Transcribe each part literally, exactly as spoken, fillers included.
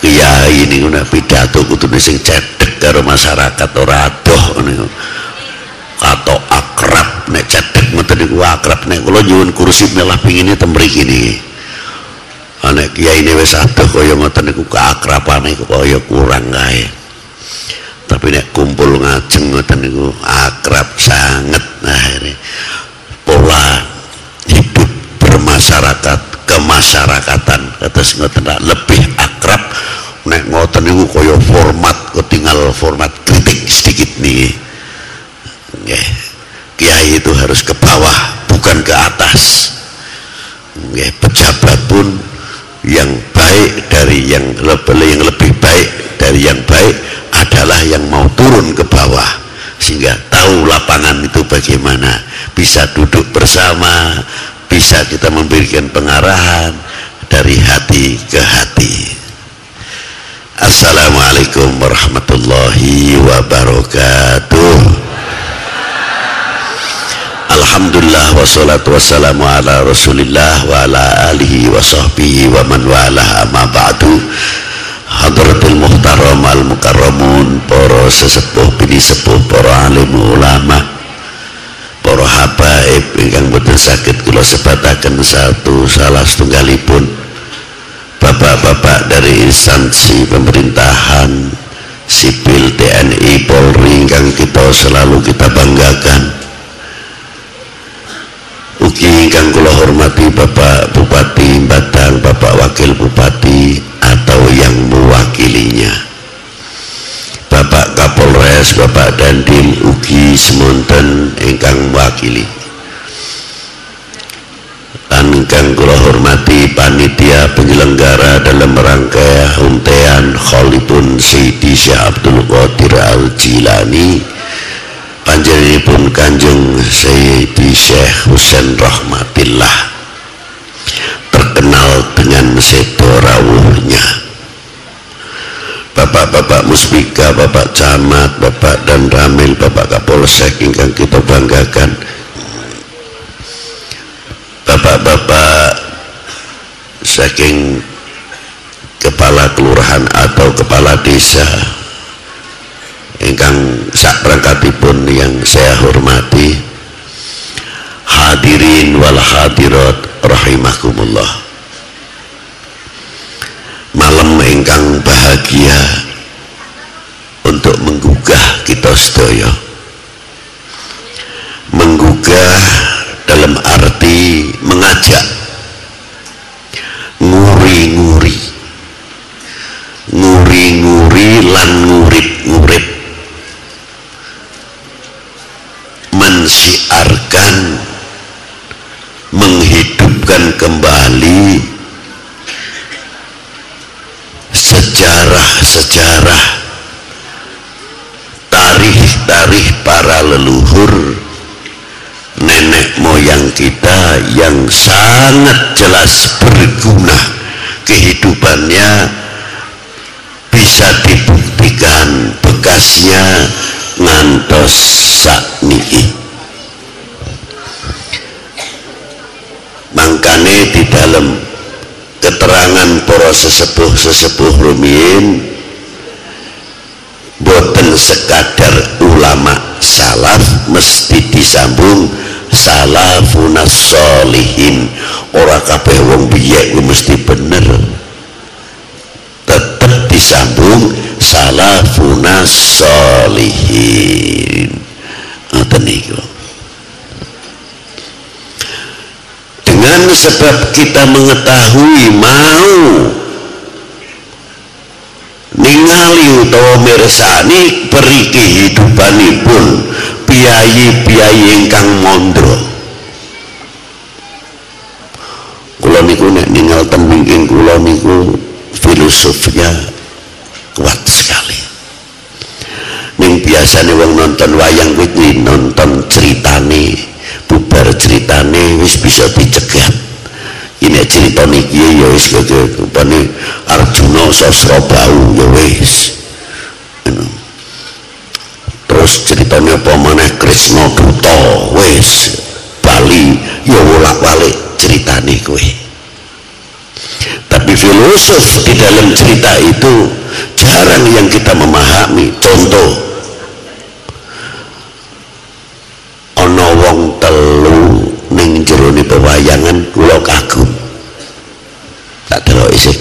kiai niku nek pidato kudune sing cedhek karo masyarakat ora adoh niku. Katok akrab nek cedhek ngoten niku akrab nek kula nyuwun kursi malah pingine ten mriki niki. Nek kiai ne wis adoh kaya ngoten niku keakrabane kaya kurang kae. Tapi nek kumpul ngajeng ngoten niku akrab sanget. Nah ini pola hidup bermasyarakat kemasyarakatan kados ngoten lebih akrab nek ngoten niku kaya format ketinggal format kritik sedikit nih. Nggih. Kiai itu harus ke bawah bukan ke atas. Nggih, pejabat pun yang baik dari yang lebih yang lebih baik dari yang baik adalah yang mau turun ke bawah sehingga tahu lapangan itu bagaimana, bisa duduk bersama, bisa kita memberikan pengarahan dari hati ke hati. Assalamualaikum warahmatullahi wabarakatuh. Alhamdulillah wassalatu wassalamu ala rasulillah wa ala alihi wa sahbihi wa man walah amma ba'du. Hadratul muhtaram al mukarramun, para sesepuh bini sepuh, para alim ulama, para habaib ingkang boten saged kula sebataken satu salah setunggalipun bapak-bapak dari instansi pemerintahan sipil T N I Polri ingkang kita selalu kita banggakan. Ugi ingkang kula hormati Bapak Bupati Batang, Bapak Wakil Bupati atau yang mewakilinya, Bapak Kapolres, Bapak Dandim, ugi semonten ingkang mewakili. Lan ingkang kula hormati panitia penyelenggara dalam rangka untean Kholipun Sayyidi Syekh Abdul Qadir Al-Jilani, panjenenganipun Kanjeng Sayyidi Syekh Husain Rahmatillah, terkenal dengan sedo rawuhnya. Bapak-bapak Muspika, Bapak Camat, Bapak dan Ramil, Bapak Kapolsek ingkang kita banggakan, bapak-bapak saking kepala kelurahan atau kepala desa ingkang saprangkatipun yang saya hormati, hadirin wal hadirat rahimakumullah. Malam ingkang bahagia untuk menggugah kita sedaya, menggugah dalam arti mengajak, nguri-nguri, nguri-nguri lan ngurip-ngurip, mensiarkan, menghidupkan kembali sejarah-sejarah, tarikh-tarikh para leluhur nenek moyang kita yang sangat jelas berguna, kehidupannya bisa dibuktikan bekasnya ngantos sakniki. Mangkane di dalam keterangan para sesepuh-sesepuh rumiyin boten sekadar ulama salaf, mesti disambung salafunas sholihin. Ora kabeh wong biye mesti bener, tetep disambung salafunas sholihin. Ngoten niku. Dengan sebab kita mengetahui, mau ningali utawa mirsani peri kehidupanipun piyayi-piyayi ingkang mondro. Kula niku nek ningal ten wingking kula niku filosofnya kuat sekali. Ning biasane wong nonton wayang kuwi nonton ceritane, bubar ceritane wis bisa dicegat. Ini cerita niki ya wis kaya upane Arjuna Sasrabau ya wis. Terus ceritanya apa maneh Krisna Duta wis Bali ya wolak-walik ceritane kowe. Tapi film filosof di dalam cerita itu jarang yang kita memahami. Contoh, ana wong telu ning jerone pewayangan kula kagum. Tak delok isih.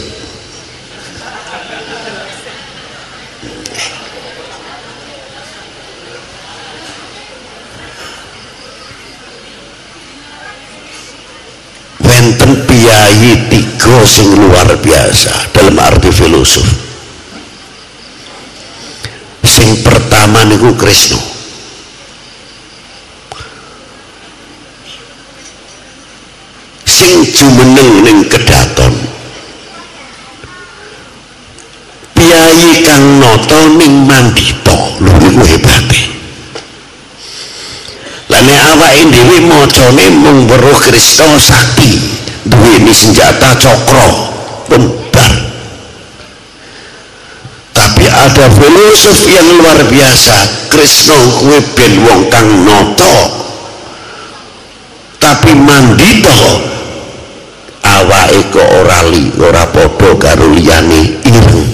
Wenten piyayi tiga sing luar biasa dalam arti filosof. Sing pertama niku Krisna. Sing jumeneng ning kedaton. Piyayi kang nata ning Mandita, lho niku hebate. Lah nek awake dhewe macane mung weruh Krisna sakti, duweni senjata cakra pembar. Tapi ada filosof yang luar biasa. Krisna kuwi ben wong kang nata, tapi Mandita awake kok ora li, ora padha karo liyane ireng.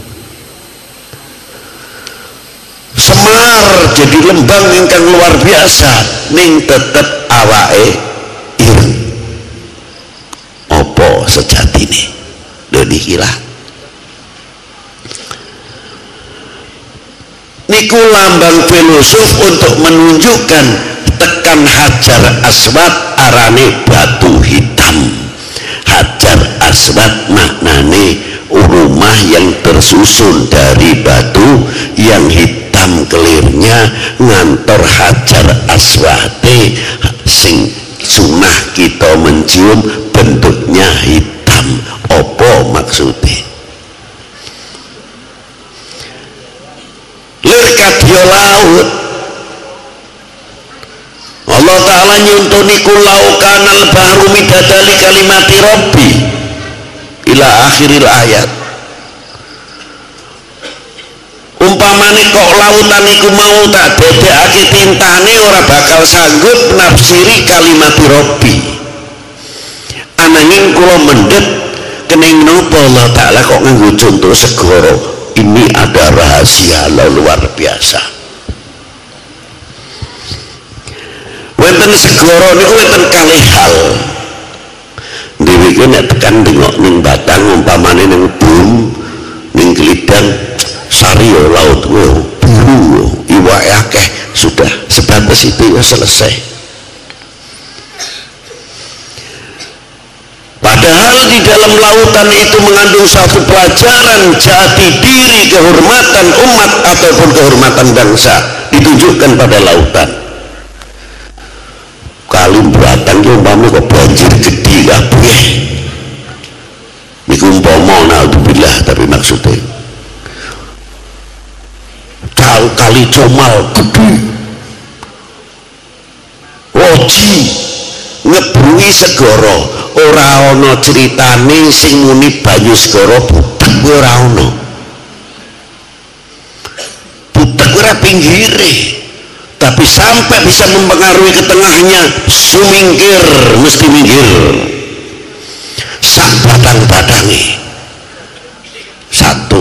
Semar jadi lembang ingkang luar biasa, ning tetep awake ireng. Apa sejatine? Lho niki lah. Niku lambang filosof untuk menunjukkan tekan Hajar Aswad arane batu hitam. Hajar Aswad maknane rumah yang tersusun dari batu yang hitam kelirnya, ngantor Hajar Aswade sing sunah kita mencium bentuknya hitam. Apa maksudnya? Lir kadya laut, Allah Ta'ala nyuntuni kulau kanal bahru midadali kalimati Rabbi ila akhiril ayat. Umpamane kok lautan iku mau tak dedekake tintane ora bakal sanggup nafsiri kalimati Rabbi. Ananging kula mendhet kening napa Allah Ta'ala kok nganggo contoh segara. Ini ada rahasia luar biasa. Wonten segara niku wonten kalih hal. Dhewe iki nek tekan ndengok ning Batang umpamane ning Bum, ning Glidang, Sario laut kuwi biru, iwake akeh, sudah sebatas itu ya selesai. Padahal di dalam lautan itu mengandung satu pelajaran jati diri, kehormatan umat ataupun kehormatan bangsa ditunjukkan pada lautan. Kali Batang ki umpama kok banjir gede kabeh. Niku umpama naudzubillah, tapi maksudnya kal kali Comal gede. Oji ngebrui segara, ora ana critane sing muni banyu segara butek ora ana. Butek ora pinggire, tapi sampai bisa mempengaruhi ke tengahnya, sumingkir mesti minggir. Sak batang-batange. Satu.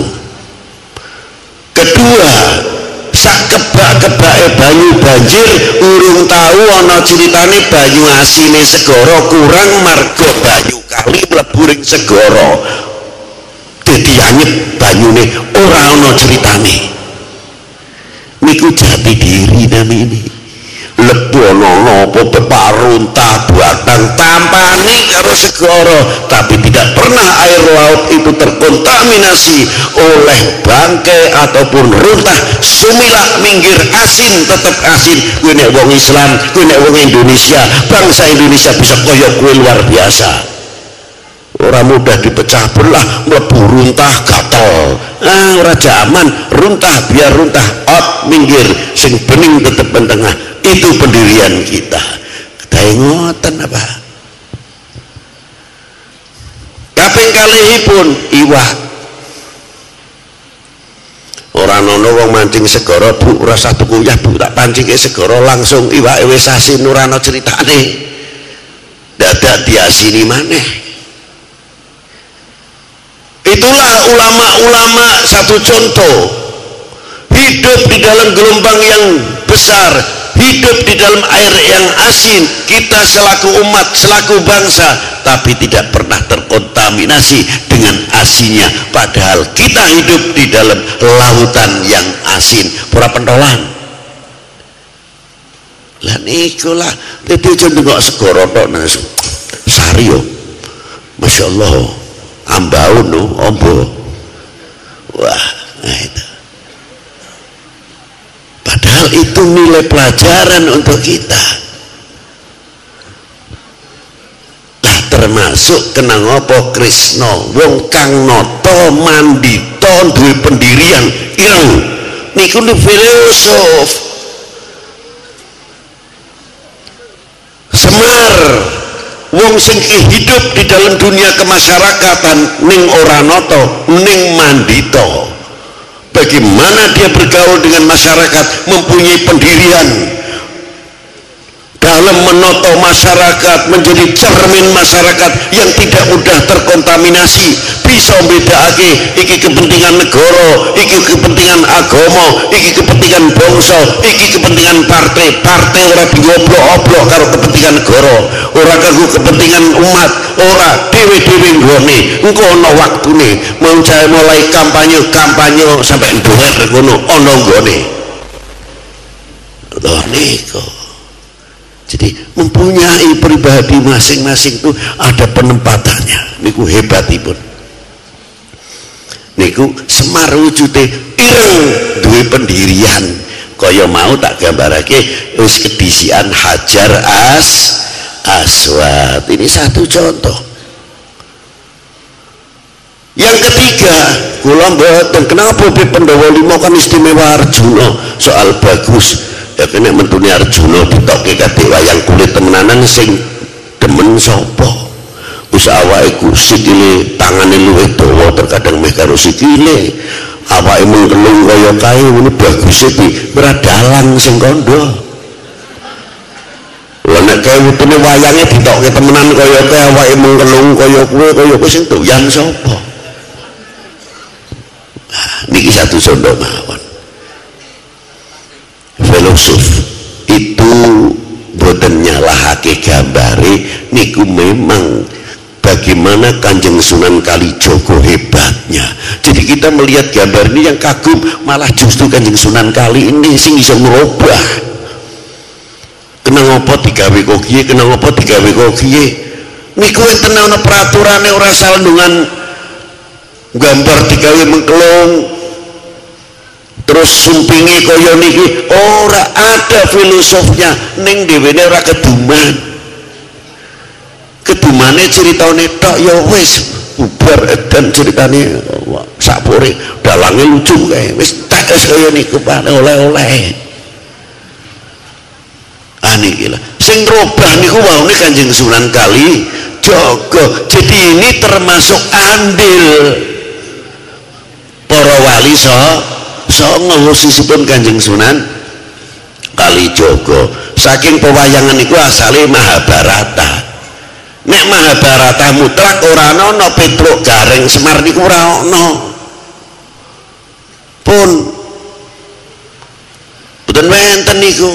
Kedua, sak kebak-kebake banyu banjir urung tahu ana ceritane banyu asine segara kurang marga banyu kali mlebu ring segara dadi anyep banyune ora ana ceritane. Niku jati diri namine. Lebu ana napa peparuntah batang tampane karo segara, tapi tidak pernah air laut itu terkontaminasi oleh bangkai ataupun runtah. Sumilak minggir, asin tetap asin. Kuwi nek wong Islam, kuwi nek wong Indonesia, bangsa Indonesia bisa koyo kuwi luar biasa. Ora mudah dipecah belah, mlebu runtah gatel. Ah, ora jaman runtah, biar runtah, out minggir, sing bening tetep tengah. Itu pendirian kita. Kita ngoten apa? Kaping kalihipun iwak. Ora ana wong mancing segara, Bu, ora satu kuyah, Bu, tak pancing segara langsung iwake wis asin ora ana critane. Dadak diasini maneh. Itulah ulama-ulama satu contoh, hidup di dalam gelombang yang besar, hidup di dalam air yang asin. Kita selaku umat, selaku bangsa, tapi tidak pernah terkontaminasi dengan asinnya, padahal kita hidup di dalam lautan yang asin. Pura pentolan lah nikulah dadi cenderung segara tok nang sari yo masyaallah ambaun no ombo wah nah itu padahal itu nilai pelajaran untuk kita. Lah termasuk kenang apa Krisna wong kang nata mandita duwe pendirian ireng niku filosof. Semar wong sing hidup di dalam dunia kemasyarakatan ning ora nata ning mandita. Bagaimana dia bergaul dengan masyarakat, mempunyai pendirian dalam menata masyarakat, menjadi cermin masyarakat yang tidak mudah terkontaminasi, bisa bedakake iki kepentingan negara, iki kepentingan agama, iki kepentingan bangsa, iki kepentingan partai. Partai ora dioblok-oblok karo kepentingan negara, ora kanggo kepentingan umat, ora dhewe-dhewe nggone. Engko ana waktune mau jae mulai kampanye kampanye sampai nduwer ngono ana nggone. Lho niku. Jadi mempunyai pribadi masing-masing itu ada penempatannya. Niku hebatipun. Niku Semar wujude ireng duwe pendirian. Kaya mau tak gambarake wis kedisian Hajar As Aswad. Ini satu contoh. Yang ketiga, kula mboten kenapa P Pandhawa lima kan istimewa Arjuna soal bagus. Ya kene mentune Arjuna ditokke kadek wayang kulit temenanan sing demen sapa? Wis awake ku sikile tangane luwih dawa terkadang meh karo sikile. Awake mengkelung kaya kae ngene baguse pi bradalan sing kandha. Lah nek kae wetune wayange ditokke temenan kaya kae awake mengkelung kaya kowe kaya kowe sing doyan sapa? Nah, niki satu contoh mawon. Filosof itu boten nyalahake gambare niku memang bagaimana Kanjeng Sunan Kalijaga hebatnya. Jadi kita melihat gambar ini yang kagum malah justru Kanjeng Sunan Kali ini sing iso merubah. Kenang apa digawe kok kiye, kenang apa digawe kok kiye. Niku enten ana peraturane ora salendungan gambar digawe mengkelung terus sumpingi kaya niki ora ada filosofnya ning dhewene ora keduman kedumane ceritane tok ya wis bubar edan ceritane sakpure dalange lucu kae wis tak kaya niku Pak oleh-oleh ah niki lho sing robah niku waune Kanjeng Sunan Kalijaga. Jadi ini termasuk andil para wali so songo khususipun Kanjeng Sunan Kalijaga. Saking pewayangan iku asale Mahabharata. Nek Mahabharata mutlak ora ana Petruk Gareng Semar niku ora ana. Pun boten wenten niku.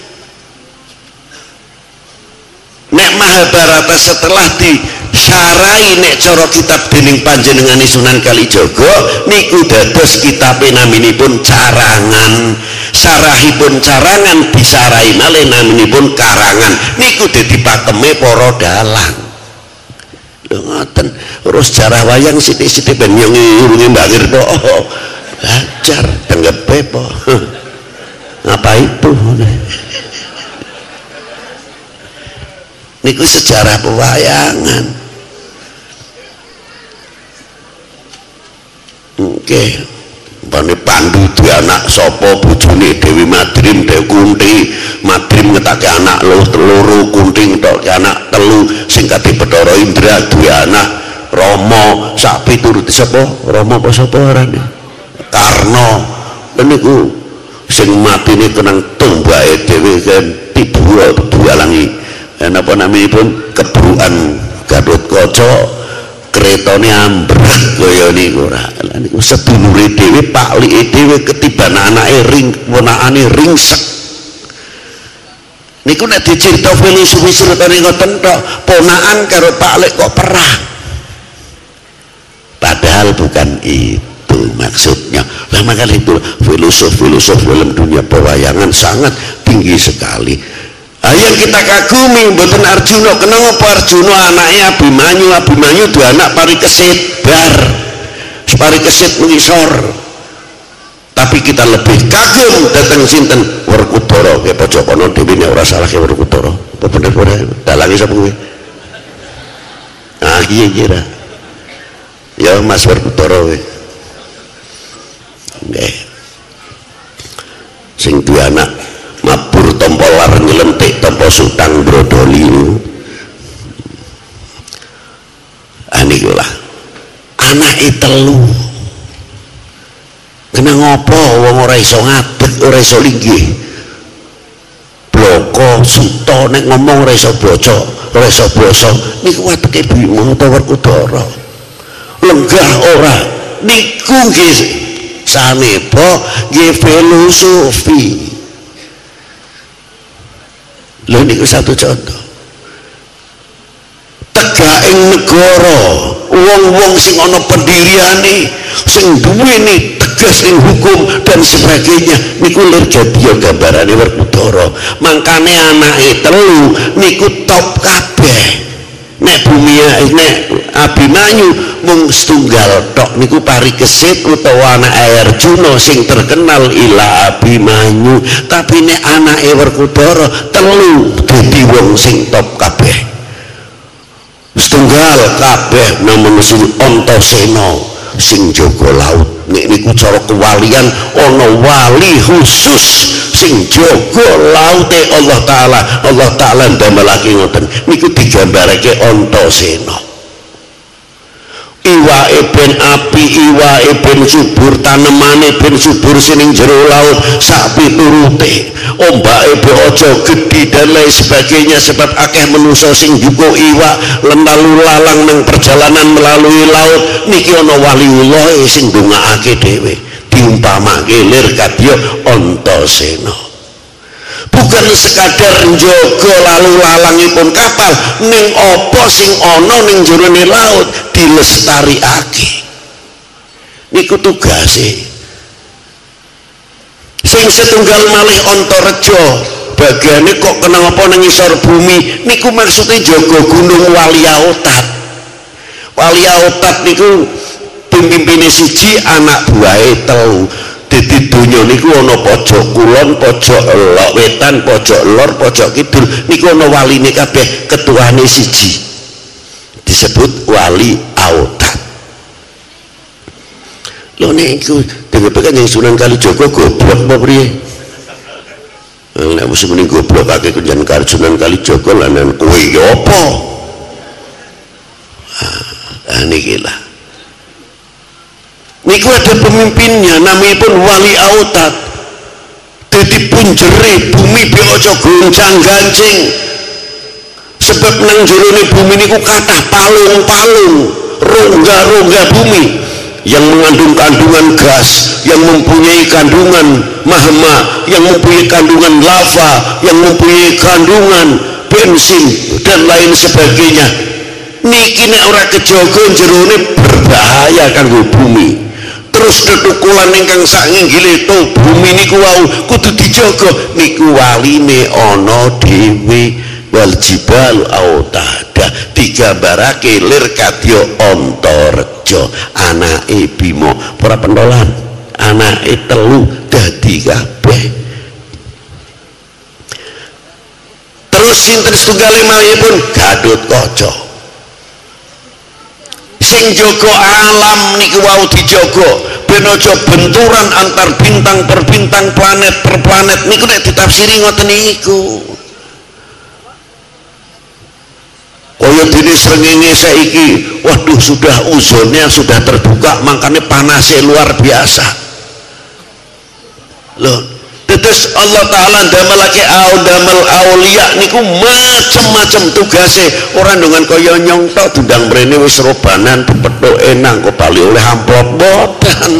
Nek Mahabharata setelah disarai nek cara kitab dening panjenengane Sunan Kalijaga niku dados kitabe naminipun Carangan. Sarahipun Carangan disarai malih naminipun Karangan. Niku dadi pakeme para dalang. Lho ngoten. Terus jarah wayang sithik-sithik ben yo ngurungi Mbak Wirta. Oh, belajar tenggepe po. Apa itu? Niku sejarah pewayangan. Oke, okay. Bane Pandu duwe anak sapa bojone Dewi Madrim, Dewi Kunti. Madrim ngetake anak loro teluru, Kunti ngetokke anak telu, sing kadhe Bathara Indra duwe anak Rama, sak piturute sapa? Rama apa sapa arane? Karna. Niku sing matine kenang tumbake dhewe kan tibu alangi. Napa naminipun Kebrukan Gatotkaca keretane ambrek kaya niku ora. Lah niku sedulure dhewe paklike dhewe ketiban anake ring ponakane ringsek. Niku nek dicerita filosofi ceritane ngoten tok, ponakan karo paklik kok perang. Padahal bukan itu maksudnya. Lah makanya itu filosof-filosof dalam dunia pewayangan sangat tinggi sekali. Ah, yang kita kagumi mboten Arjuna. Kenapa Arjuna anaknya Abimanyu? Abimanyu dua anak Parikesit bar. Parikesit mengisor. Tapi kita lebih kagum datang sinten Werkudara ke Pojokono dhewe nek ora salah ke Werkudara. Apa bener-bener dalange sapa kuwi? Ah iya kira. Ya Mas Werkudara kowe. Nggih. Sing duwe anak mabur tompo lar nyelentik tompo sutang brodoli. Aniku lah. Anake telu. Kena ngopo wong ora iso ngadeg, ora iso linggih. Bloko suto nek ngomong ora iso baca, ora iso basa. Niku wateke Bima utawa Werkudara. Lenggah ora. Niku nggih sanepa nggih filosofi. Lha niku satu contoh. Tegaking negara, wong-wong sing ana pendiriane, sing duweni tegas ing hukum dan sebagainya, niku lir jadiya gambarane Werkudara. Mangkane anake telu niku top kabeh. Nek bumi nek Abimanyu mung setunggal tok niku Parikesit utawa anake Arjuna sing terkenal Ila Abimanyu. Tapi nek anake Werkudara telu dadi wong sing top kabeh. Setunggal kabeh namung sing Antasena sing jaga laut. Nek niku cara kewalian ana wali khusus sing jaga laute Allah taala. Allah taala ndamelake ngoten niku digambarake Antasena. Iwake ben api, iwake ben subur, tanemane ben subur sining jero laut sak piturute. Ombake be aja gedhi dan lain sebagainya sebab akeh manusa sing jugo iwak lalu lalang nang perjalanan melalui laut. Niki ana waliullah sing ndongaake dhewe diumpamake lir kadya Antasena. Bukan sekadar njaga lalu lalangipun kapal, ning apa sing ana ning jerone laut dilestarikake. Niku tugase. Sing setunggal malih Antareja, bagiane kok kena apa ning ngisor bumi, niku maksudnya jaga gunung Waliaotat. Waliaotat niku pemimpine siji, anak buahe telu. Dadi donya niku ana pojok kulon, pojok lor wetan, pojok lor, pojok kidul. Niku ana waline kabeh, ketuane siji. Disebut Waliaotat. Lho niku dhewe kan yang Sunan Kalijaga goblok apa priye? Nek wis muni goblok akeh kunjan karo Sunan Kalijaga lan kowe ya apa? Ah niki lah. Niku ada pemimpinnya namanya Waliaotat. Dadi punjere bumi be aja goncang-gancing. Sebab nang jerone bumi niku kathah palung-palung, rongga-rongga bumi yang mengandung kandungan gas, yang mempunyai kandungan magma, yang mempunyai kandungan lava, yang mempunyai kandungan bensin dan lain sebagainya. Niki nek ora kejaga jerone berbahaya kanggo bumi. Terus tetukulan ingkang sak nginggile to bumi niku wau kudu dijaga. Niku waline ana dhewe. Wal jibal autada digambarake lir kadya Antareja anake Bima. Para pendolan anake telu dadi kabeh. Terus sinten setunggale malihipun Gatotkaca. Sing jaga alam niku wau dijaga ben aja benturan antar bintang per bintang, planet per planet. Niku nek ditafsiri ngoten niku. Kaya dene srengenge saiki, waduh sudah ozonnya sudah terbuka, makanya panasnya luar biasa. Loh, Terus Allah Ta'ala damelake damel aulia niku macem-macem tugasnya. Orang dengan kaya nyong tok dundang mrene wis robanan dipethuk enang kok bali oleh amplop boten.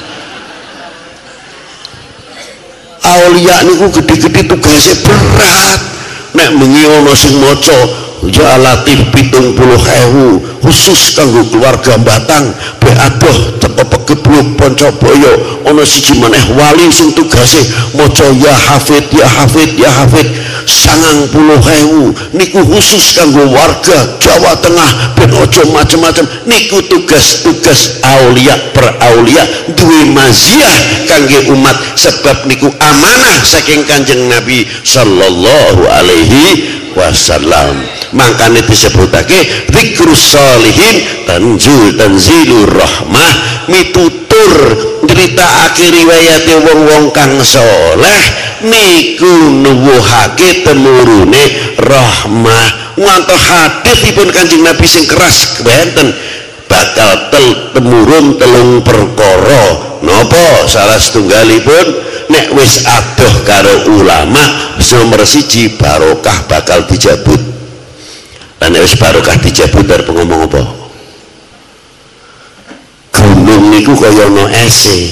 Aulia niku gede-gede tugasnya berat. Nek bengi ana sing maca ya Latif pitung puluh ewu khusus kanggo keluarga Batang be adoh teko pegebluk Poncobaya ana siji maneh wali sing tugase maca ya hafid ya hafid ya hafid sangang puluh ewu niku khusus kanggo warga Jawa Tengah ben aja macem-macem niku tugas-tugas aulia per aulia duwe maziah kangge umat sebab niku amanah saking Kanjeng Nabi sallallahu alaihi wasallam. Makanya disebutake zikrus sholihin tanzul tanzilur rahmah mitutur nyritakake riwayate wong-wong kang saleh niku nuwuhake temurune rahmah. Ngantos hadisipun Kanjeng Nabi sing keras benten bakal tel temurun telung perkara. Napa salah setunggalipun nek wis adoh karo ulama nomor siji barokah bakal dijabut. Lan nek wis barokah dijabut arep ngomong apa? Gunung niku kaya ana ese.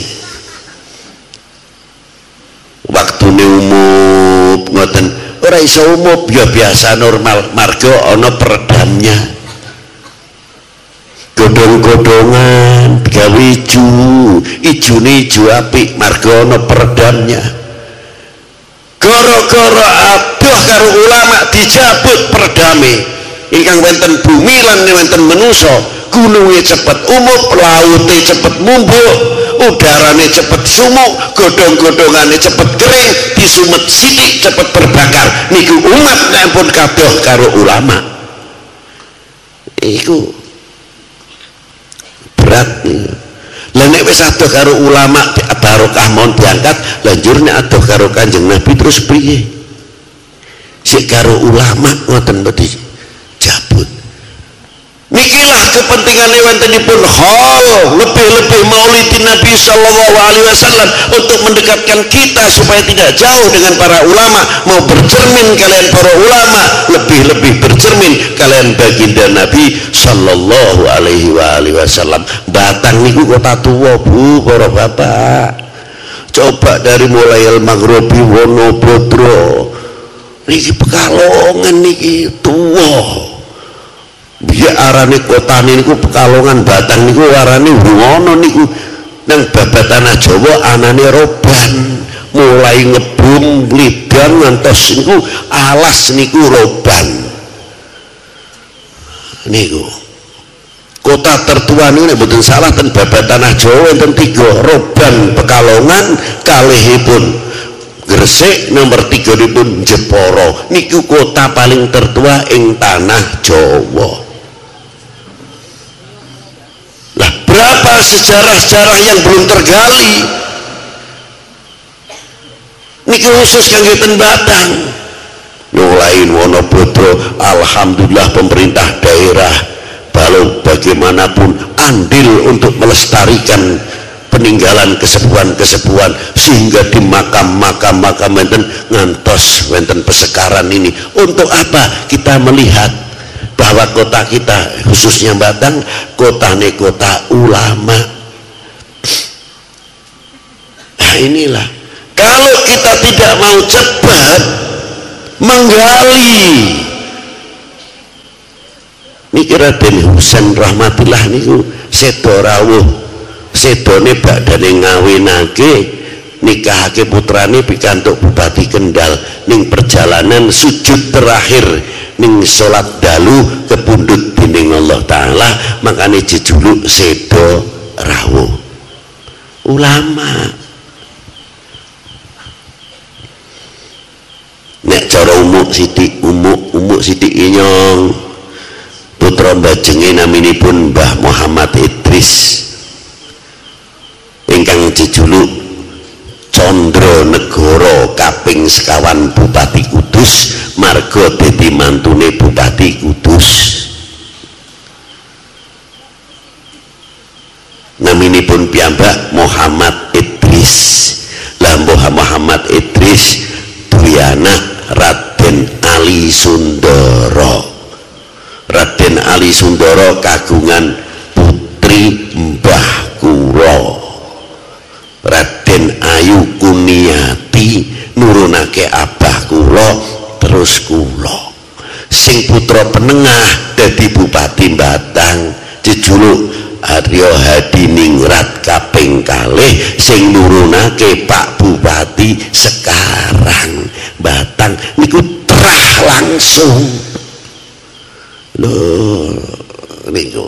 Waktune umup ngoten, ora iso umup ya biasa normal marga ana peredamnya. Godhong-godhongan gawe ijo, ijune ijo apik marga ana peredamnya. Gara-gara adoh karo ulama dijabut peredame ingkang wonten bumi lan wonten manusa, gununge cepet umup, laute cepet mumbuk, udarane cepet sumuk, godhong-godhongane cepet kering, disumet sithik cepet terbakar. Niku umat nek pun kadoh karo ulama iku berat nih. Lah nek wis adoh karo ulama barokah mon diangkat, lanjur nek adoh karo Kanjeng Nabi terus piye? Sik karo ulama ngoten mboten jabut. Nikilah kepentingannya wontenipun hal lebih-lebih maulidin Nabi sallallahu alaihi wasallam untuk mendekatkan kita supaya tidak jauh dengan para ulama, mau bercermin kalian para ulama, lebih-lebih bercermin kalian baginda Nabi sallallahu alaihi wasallam. Batang niku kota tua Bu, para bapak. Coba dari mulai Al-Maghribi Wonobodro niki Pekalongan niki tua. Biar arane kota niku Pekalongan, Batang niku arane Wono niku nang babat tanah Jawa anane roban, mulai ngebum lidang ngantos niku alas niku roban. Niku kota tertua niku nek mboten salah ten babat tanah Jawa enten tiga, roban Pekalongan kalihipun Gresik, nomor tiga dipun Jepara. Niku kota paling tertua ing tanah Jawa. Lah berapa sejarah-sejarah yang belum tergali niki khusus kangge ten Batang. Mulai Wonobodro, alhamdulillah pemerintah daerah balau bagaimanapun andil untuk melestarikan peninggalan kesepuhan-kesepuhan sehingga di makam-makam makam wenten ngantos wenten pesekaran ini. Untuk apa? Kita melihat bahwa kota kita khususnya Batang kota ini kota ulama. Nah inilah kalau kita tidak mau cepat menggali niki Raden Husain rahmatillah niku sedo rawuh sedone badane ngawinake nikahake putrane pikantuk Bupati Kendal ning perjalanan sujud terakhir ning salat dalu kepundhut dening Allah Ta'ala, makane jejuluk sedo rawuh ulama. Nek cara umuk sithik umuk umuk sithik inyong putra bajenge naminipun Mbah Muhammad Idris ingkang jejuluk Condro Negoro kaping sekawan Bupati Kudus marga dadi mantune Bupati Kudus. Naminipun piyambak Muhammad Idris. Lah Muhammad Idris Idris duwe anak Raden Ali Sundoro. Raden Ali Sundoro kagungan putri mbah kula Raden Ayu Kuniati nurunake abah kula terus kula sing putra penengah dadi Bupati Batang jejuluk Aryo Hadiningrat kaping kalih sing nurunake Pak Bupati sekarang Batang niku terah langsung lho niku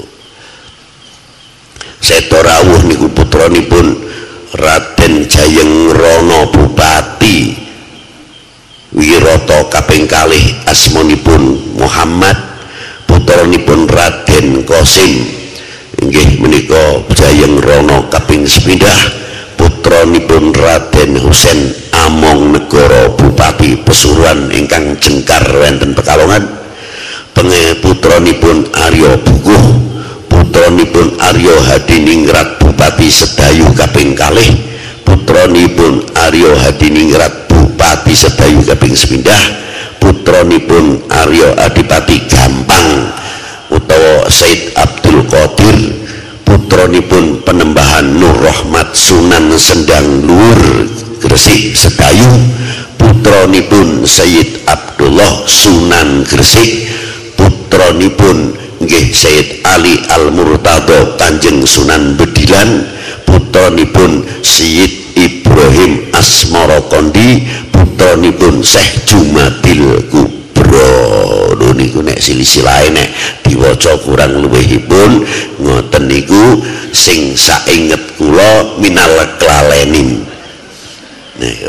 Seto rawuh niku putranipun Raden Jayeng Rono Bupati Wirata kaping kalih asmanipun Muhammad putranipun Raden Qasim inggih menika Jayeng Rono kaping sepindah putranipun Raden Husein Among Negara Bupati Pesuruan ingkang jengkar wonten Pekalongan penge putranipun Arya Bukuh putranipun Arya Hadiningrat Bupati Sedayu kaping kalih putranipun Arya Hadiningrat Bupati Sedayu kaping sepindah putranipun Arya Adipati Gampang utawa Said Abdul Qadir putranipun Penembahan Nur Rahmat Sunan Sendang Luhur Gresik Sedayu putranipun Sayyid Abdullah Sunan Gresik putranipun nggih Sayyid Ali Al-Murtado Kanjeng Sunan Bedilan putranipun Sayyid Ibrahim Asmara Kondi putranipun Syekh Jumadil Kubro lho niku nek silsilahe nek diwaca kurang luwihipun ngoten niku sing sainget kula minal klalenin niku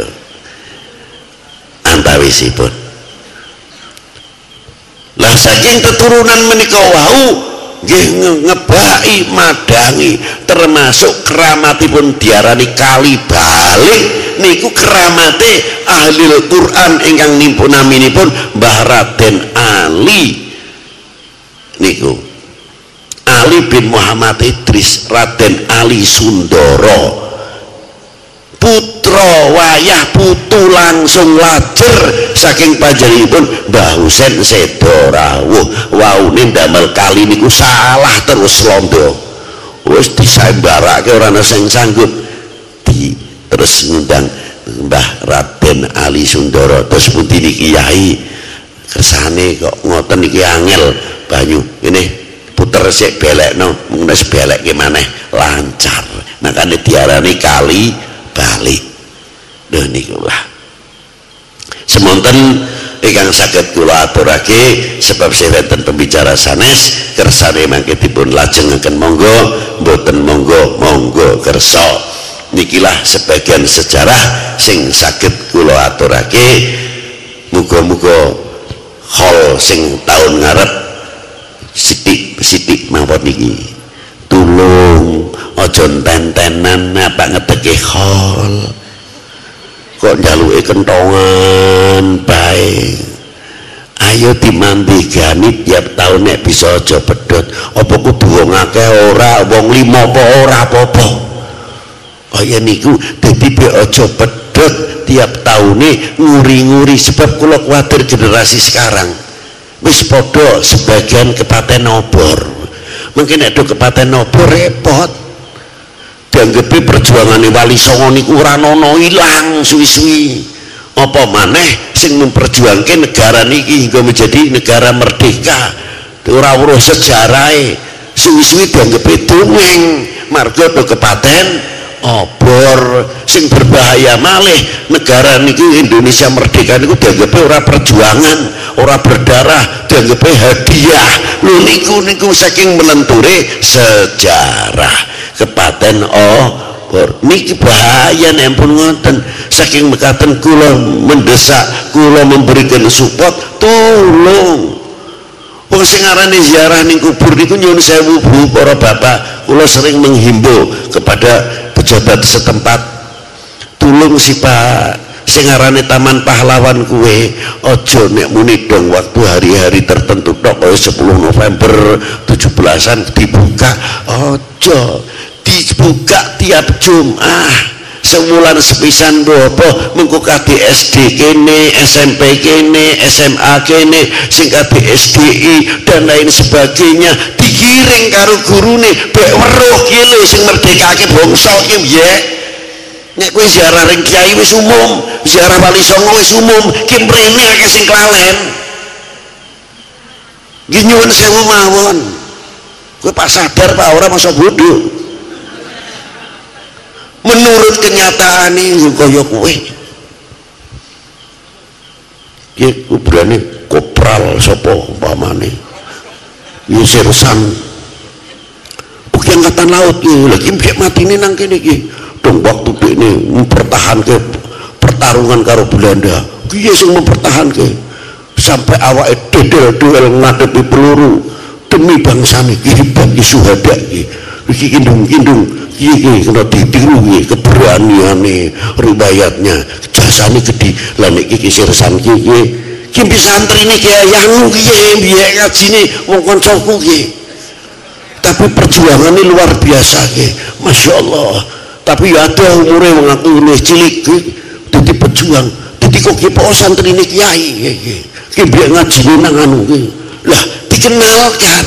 antawisipun lah saking keturunan menika wau nggih ngebaki madangi termasuk keramatipun diarani kali balik niku keramate ahli Al-Qur'an ingkang nimpun naminipun Mbah Raden Ali niku Ali bin Muhammad Idris Raden Ali Sundoro putra wayah putu langsung lajer saking panjenenganipun Mbah Husein Sedo rawuh waune ndamel kali niku salah terus londo wis disambarake ora ana sing sanggup di terus ngundang Mbah Raden Ali Sundoro terus pundi niki Kyai kersane kok ngoten iki angel banyu ini puter sik belekno mung wis belekke maneh lancar makane diarani kali balik lho niku lah semonten ingkang saged kula aturake sebab sewenten pembicara sanes kersane mangke dipun lajengaken monggo mboten monggo monggo kersa nikilah sebagian sejarah sing saged kula aturake muga-muga hol sing taun ngarep sithik-sithik mawon niki tulung aja enten-tenan apa ngeteke hol kok njaluke kentongan bae ayo dimandigani tiap tahun nek bisa aja pedhot apa kudu wong akeh ora wong lima apa ora apa-apa kaya niku dadi be aja pedhot tiap tahune nguri-nguri sebab kula kuwatir generasi sekarang wis padha sebagian kepaten obor mungkin nek do kepaten obor repot dianggepe perjuangane Wali Songo niku ora ana ilang suwi-suwi apa maneh sing memperjuangke negara niki hingga menjadi negara merdeka ora weruh sejarahe suwi-suwi dianggepe dongeng marga do kepaten obor sing berbahaya malih negara niki Indonesia merdeka niku dianggepe ora perjuangan ora berdarah dianggepe hadiah lho niku niku saking melenture sejarah kepaten obor niki bahaya nek pun ngoten saking mekaten kula mendesak kula memberikan support tolong wong sing arane ziarah ning kubur niku nyuwun sewu Bu para bapak kula sering menghimbau kepada pejabat setempat tulung si Pak sing arane Taman Pahlawan kuwe aja nek muni dong waktu hari-hari tertentu tok kaya sepuluh November tujuh belasan dibuka aja dibuka tiap Jumat sebulan sepisan bobo mengko K D S D kene, S M P kene, S M A kene, sing K D S D I dan lain sebagainya digiring karo gurune bek weruh ki lho sing merdekake bangsa ki piye. Nek kowe ziarah ring kiai wis umum, ziarah Wali Songo wis umum, ki mrene akeh sing klalen. Nggih nyuwun sewu mawon. Kowe pak sadar pak ora masa bodoh. Menurut kenyataan ini kaya kowe. Ki berani kopral sapa umpamane. Ya sersan. Buki angkatan laut ki lagi mbek matine nang kene ki. Dong waktu ini mempertahankan pertarungan karo Belanda dia sing mempertahankan sampai awake dedel-dedel ngadepi peluru demi bangsa ini bagi suhada ini kindung-kindung ini kena ditiru keberanian riwayatnya jasane gede lan iki sirsan iki ki bisa antri ini kayak yang iki biye ngajine wong kancaku iki tapi perjuangannya luar biasa ki Masya Allah. Tapi ya ada umurnya mengaku ini cilik jadi pejuang jadi kok kipo santri ini kiai ki biar ngaji nang anu lah dikenalkan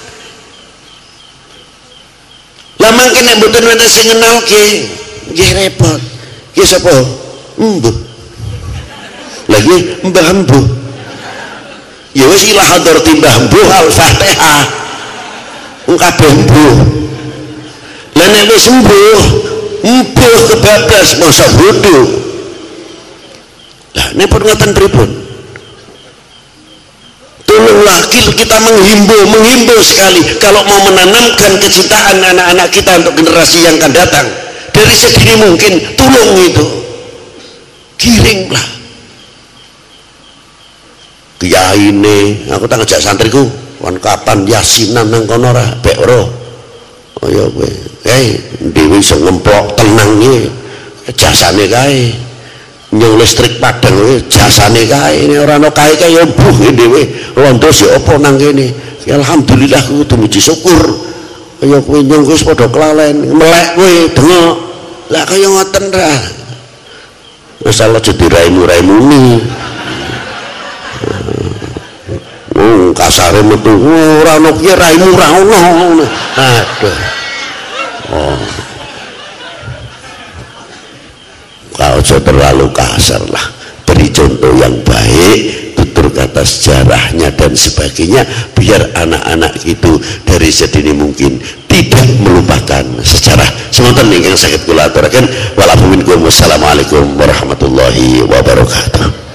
lah mangke nek mboten wonten sing kenal ki nggih repot ki sapa mbuh lagi mbah mbuh ya wis ila hadrati mbah mbuh al-Fatihah wong kabeh mbuh lah nek wis mbuh mbuh kebablas masa bodoh lah ini peringatan pripun tolonglah kita menghimbau menghimbau sekali kalau mau menanamkan kecintaan anak-anak kita untuk generasi yang akan datang dari sedini mungkin tolong itu kiringlah kiai ini aku tak ngajak santriku wan kapan yasinan nang kono ra bek ora oh ya kowe kae dhewe iso ngemplok tenang iki jasane kae nyung listrik padang iki jasane kae ini ora ana kae kae ya mbuh dhewe rondo si apa nang kene alhamdulillah kudu muji syukur kaya kowe nyung wis padha kelalen melek kowe dengok lah kaya ngoten ra wis ala jadi raimu-raimu ni oh kasare metu ora ono ki raimu ra ono aduh oh kau terlalu kasar lah beri contoh yang baik tutur kata sejarahnya dan sebagainya biar anak-anak itu dari sedini mungkin tidak melupakan sejarah semoga yang sakit kula aturaken walaupun wassalamualaikum warahmatullahi wabarakatuh.